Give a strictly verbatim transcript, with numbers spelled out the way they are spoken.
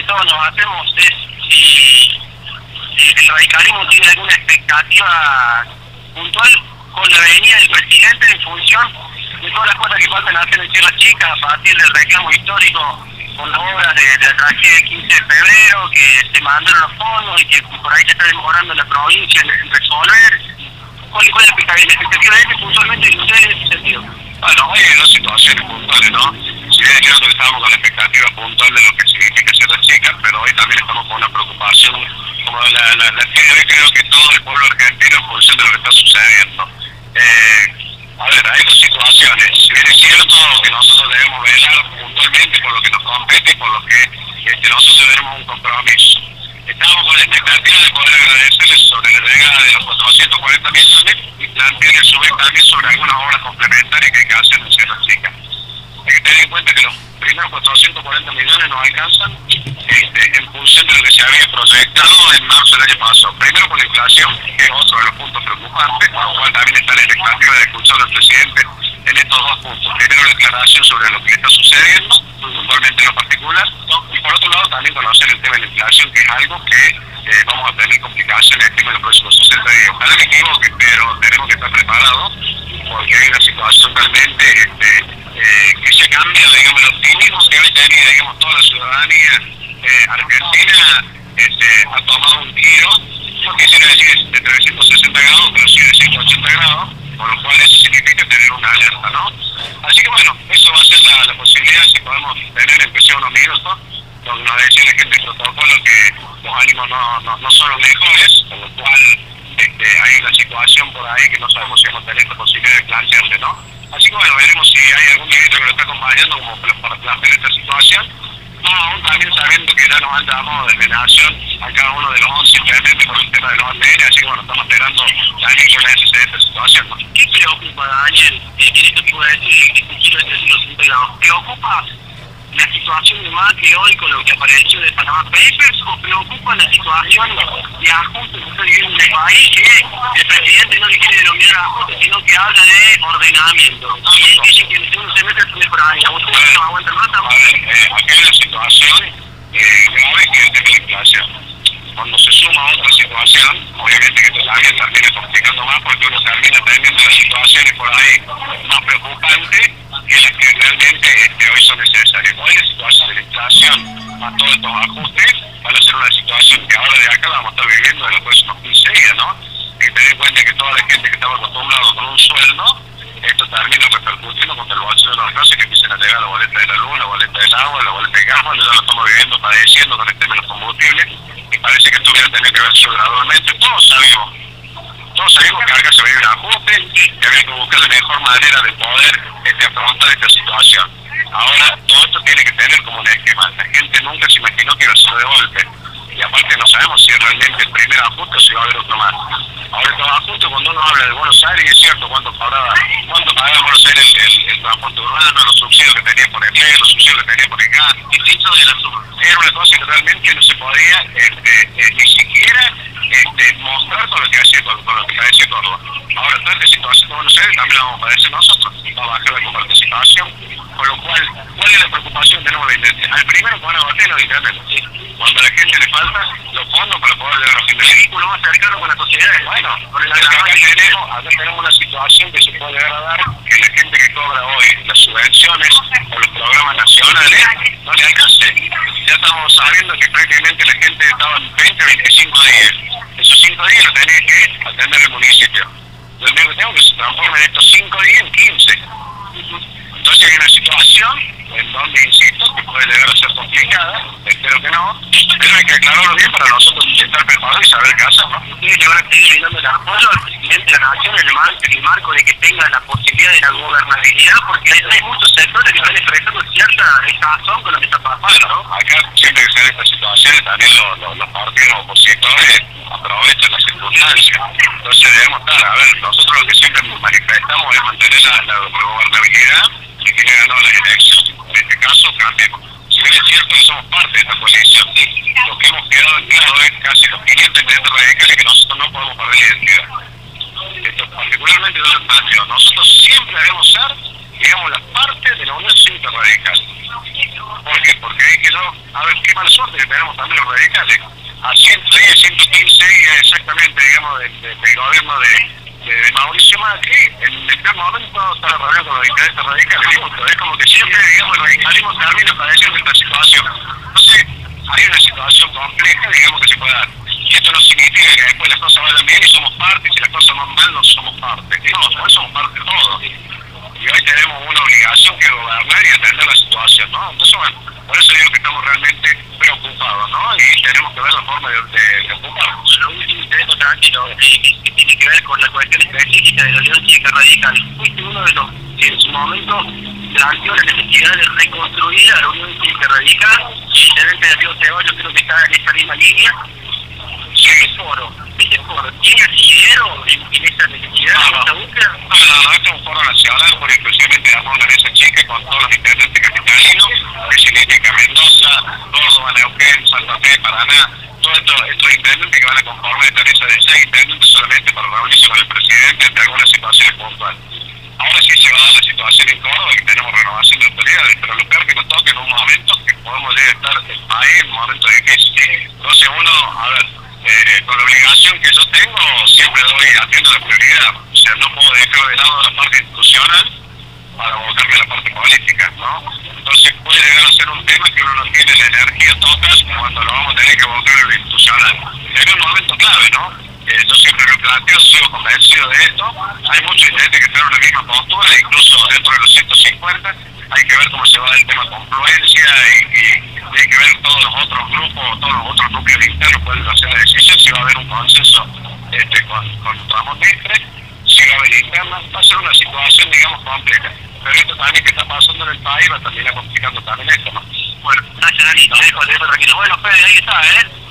que todos nos hacemos es si, si el radicalismo tiene alguna expectativa puntual con la venida del presidente en función de todas las cosas que faltan hacer en Sierra Chica a partir del reclamo histórico con la obra de, de la tragedia del quince de febrero, que se mandaron los fondos y que por ahí se está demorando la provincia en, en resolver. ¿Cuál, cuál es la expectativa de este puntualmente de ustedes en ese sentido? Bueno, hoy hay dos situaciones puntuales, ¿no? Si bien es cierto que estamos con la expectativa puntual de lo que significa Sierra Chica, pero hoy también estamos con una preocupación como la, la, la que hoy creo que todo el pueblo argentino en función de lo que está sucediendo. Eh, a ver, hay dos situaciones. Si bien es cierto que nosotros debemos velar puntualmente por lo que nos compete y por lo que este, nosotros tenemos un compromiso. Estamos con la expectativa de poder agradecerles sobre la llegada de los cuatrocientos cuarenta millones y plantear a su vez también sobre algunas obras complementarias que hay que hacer en Sierra Chica. Hay que tener en cuenta que los primeros cuatrocientos cuarenta millones no alcanzan este, en función de lo que se había proyectado en marzo del año pasado. Primero por la inflación, que es otro de los puntos preocupantes, por lo cual también está la expectativa de escuchar al presidente en estos dos puntos. Primero la aclaración sobre lo que está sucediendo, puntualmente en lo particular, y por otro lado también conocer el tema de la inflación, que es algo que eh, vamos a tener complicaciones en los próximos sesenta días. Ojalá me equivoque, pero tenemos que estar preparados porque hay una situación realmente este, eh, que se cambia, digamos, el optimismo que hoy tenía, digamos, toda la ciudadanía eh, argentina este, ha tomado un giro, no quisiera decir de trescientos sesenta grados, pero sí de ciento ochenta grados, por lo cual eso significa tener una alerta, ¿no? Así que bueno, eso va a ser la, la posibilidad, si podemos tener, aunque sea unos minutos, donde nos decía la gente del protocolo que los ánimos no, no, no son los mejores, por lo cual este, hay una situación por ahí que no sabemos si vamos a tener la posibilidad de plantearle, ¿no? Así que bueno, veremos si hay algún ministro que lo está acompañando como para plantear esta situación. No, aún también sabiendo que ya nos han llamado desde Nación a cada uno de los once simplemente por el tema de los A T N, así que bueno, estamos esperando también que nadie se dé esta situación, ¿no? ¿Qué preocupa, Daniel, en esto que puede decir que se quiere decir los integrados? ¿Preocupa la situación de Macri hoy con lo que apareció de Panama Papers o preocupa la situación de ajuste que está viviendo en el país, que el presidente no le quiere denominar ajuste, sino que habla de ordenamiento? Y él dice que el segundo semestre es mejoraría. ¿Ustedes no aguantan más? A ver, eh, aquí hay una situación eh, grave que es el tema de la inflación. Cuando se suma otra situación, obviamente que esto también termina complicando más porque uno termina teniendo las situaciones por ahí más preocupantes que las que realmente este, hoy son necesarias. Hoy la situación de la inflación, más todos estos ajustes, van a ser una situación que ahora de acá la vamos a estar viviendo en los próximos quince días, ¿no? Hay que tener en cuenta que toda la gente que estaba acostumbrada con un sueldo, esto termina repercutiendo contra el bolsillo de los clases que empiezan a llegar la boleta de la luz, la boleta del agua, la boleta de gas, bueno, ya lo estamos viviendo, padeciendo con el tema de los combustibles, y parece que esto hubiera tenido que verse gradualmente. Todos sabemos, todos sabemos que acá se vive un ajuste, que había que buscar la mejor manera de poder este, afrontar esta situación. Ahora, todo esto tiene que tener como un esquema. La gente nunca se imaginó que iba a ser de golpe. Y aparte no sabemos si es realmente el primer ajuste o si va a haber otro más. Ahora estos ajustes, cuando uno habla de Buenos Aires, es cierto cuánto pagaba, cuánto pagaba en Buenos Aires el, el, el transporte urbano, los subsidios que tenía por empleo, los subsidios que tenía por el gas, distinto de la suma. Era una cosa que realmente no se podía este, eh, ni siquiera este, mostrar con lo que hacía con, con lo que padecía Córdoba. Ahora toda esta situación de Buenos Aires también la vamos a padecer nosotros, va a bajar la participación, con lo cual, ¿cuál es la preocupación que tenemos de Internet? Al primero que van a bater los Internet. Cuando a la gente le faltan los fondos para poder llegar a fin de vehículo más cercano con la sociedad. Bueno, con el acá tenemos, acá tenemos una situación que se puede llegar a dar, que la gente que cobra hoy las subvenciones o los programas nacionales no le alcance. Ya estamos sabiendo que prácticamente la gente estaba en veinte, veinticinco días. Esos cinco días lo tenía que atender el municipio. Yo mismo tengo que se transformen estos cinco días en quince. Entonces hay una situación en donde, insisto, que puede llegar a ser complicada, espero que no, pero hay que aclararlo bien para nosotros estar preparados y saber qué hacer, ¿no? Ustedes le van a seguir brindando el apoyo al presidente de la Nación en el, mar en el marco de que tenga la posibilidad de la gobernabilidad, porque hay, hay muchos sectores que están expresando cierta desazón con lo que está pasando, ¿no? Acá, siempre que se dan estas situaciones, también los, los, los partidos opositores aprovechan las circunstancias. Entonces debemos estar, a ver, nosotros lo que siempre manifestamos es mantener la, la gobernabilidad de quien ganó las elecciones. En este caso, cambiemos. Si bien es cierto que somos parte de esta coalición, lo que hemos quedado en claro es casi los quinientos intendentes radicales que nosotros no podemos perder la identidad. Esto particularmente yo lo planteo. Nosotros siempre debemos ser, digamos, la parte de la Unión Cívica Radical. ¿Por qué? Porque ahí quedó, a ver, ¿qué qué mala suerte que tenemos también los radicales. A ciento diez, ciento quince exactamente, digamos, del, del gobierno de, de, de Mauricio Macri, en el primer momento está la reunión con los dirigentes radicales. Es como que siempre, digamos, el radicalismo termina padeciendo esta situación. Entonces, hay una situación compleja, digamos, que se puede dar. Y esto no significa que después las cosas vayan bien y somos parte, y si las cosas van mal no somos parte. No, hoy somos parte de todo. Y hoy tenemos una obligación que gobernar y atender la situación, ¿no? Entonces, bueno, por eso digo que estamos realmente preocupados, ¿no? Y tenemos que ver la forma de, de, de ocuparnos. Lo último que dejo tranquilo, eh, que, que tiene que ver con la cuestión específica de la Unión Cívica Radical. Fuiste uno de los que en su momento planteó la necesidad de reconstruir a la Unión Cívica Radical, y el intendente de Río Ceballos creo que está en esa misma línea. ¿Y ese foro? ¿Ese foro tiene asidero en, en esa necesidad, no, en no. esta búsqueda? No, no, no, este es un foro nacional, por inclusivamente damos una mesa chica con todos los intendentes capitalinos, que significa Mendoza, Córdoba, Neuquén, Santa Fe, Paraná, todos estos, estos intendentes que van a conformar esta mesa de seis intendentes solamente para reunirse con el presidente ante algunas situaciones puntuales. Ahora sí se va a dar la situación en Córdoba, que tenemos renovación de autoridades, pero lo peor que nos toca en un momento que podemos llegar a estar el país en un momento difícil. Entonces uno, a ver, eh, con la obligación que yo tengo, siempre doy, atiendo la prioridad. O sea, no puedo dejar de lado la parte institucional para abocarme a la parte política, ¿no? Entonces puede llegar a ser un tema que uno no tiene la energía total cuando lo vamos a tener que abocar a lo institucional. Es un momento clave, ¿no? Eh, yo siempre lo planteo, sigo convencido de esto. Hay muchos intendentes que tienen la misma postura, incluso dentro de los ciento cincuenta. Hay que ver cómo se va el tema confluencia y, y, y hay que ver todos los otros grupos, todos los otros núcleos internos pueden hacer la decisión, si va a haber un consenso este, con, con Ramón Mestre, si va a haber interna. Va a ser una situación, digamos, compleja. Pero esto también que está pasando en el país va a terminar complicando también esto, ¿no? Bueno, gracias Dani, te dejo, te dejo tranquilo. Bueno, Fede, ahí está, ¿eh?